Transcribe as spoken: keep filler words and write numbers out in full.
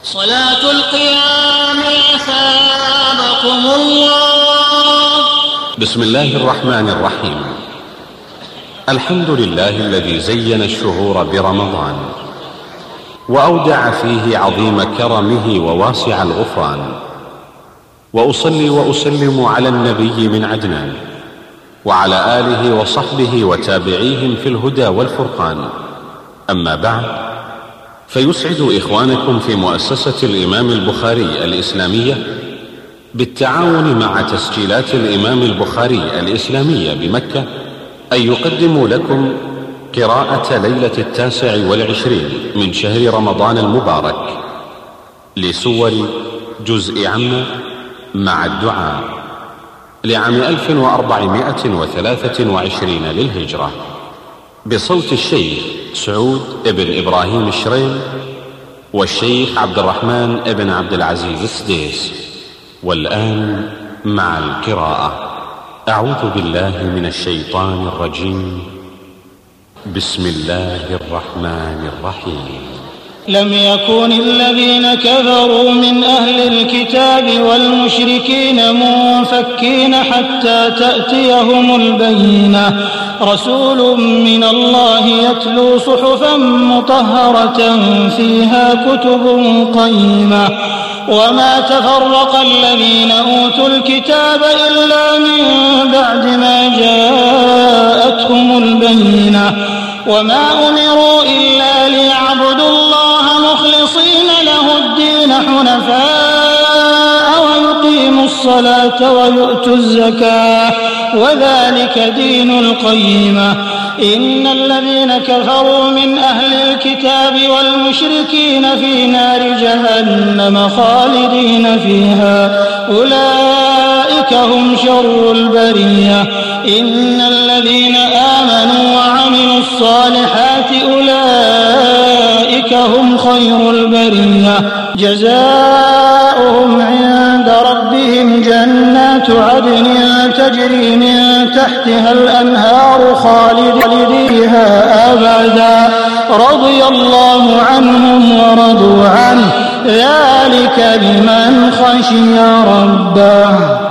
صلاة القيام أثابكم الله. بسم الله الرحمن الرحيم. الحمد لله الذي زين الشهور برمضان وأودع فيه عظيم كرمه وواسع الغفران، وأصلي وأسلم على النبي من عدنان وعلى آله وصحبه وتابعيهم في الهدى والفرقان. أما بعد، فيسعد إخوانكم في مؤسسة الإمام البخاري الإسلامية بالتعاون مع تسجيلات الإمام البخاري الإسلامية بمكة أن يقدموا لكم قراءة ليلة التاسع والعشرين من شهر رمضان المبارك لسور جزء عم مع الدعاء لعام ألف وأربعمائة وثلاثة وعشرين للهجرة، بصوت الشيخ سعود ابن إبراهيم الشريم والشيخ عبد الرحمن ابن عبد العزيز السديس. والآن مع القراءة. أعوذ بالله من الشيطان الرجيم. بسم الله الرحمن الرحيم. لم يكن الذين كفروا من أهل الكتاب والمشركين منفكين حتى تأتيهم البينة، رسول من الله يتلو صحفا مطهرة فيها كتب قيمة. وما تفرق الذين أوتوا الكتاب إلا من بعد ما جاءتهم البينة، وما أمروا إلا ليعبدوا الله مخلصين له الدين حنفاء ويقيموا الصلاة ويؤتوا الزكاة وذلك دين القيمة. إن الذين كفروا من أهل الكتاب والمشركين في نار جهنم خالدين فيها، أولئك هم شر البرية. إن الذين آمنوا وعملوا الصالحات أولئك هم خير البرية، جزاؤهم عند ربهم جنات عدن تجري من تحتها الأنهار خالدين فيها أبدا، رضي الله عنهم ورضوا عنه، ذلك لمن خشي ربه.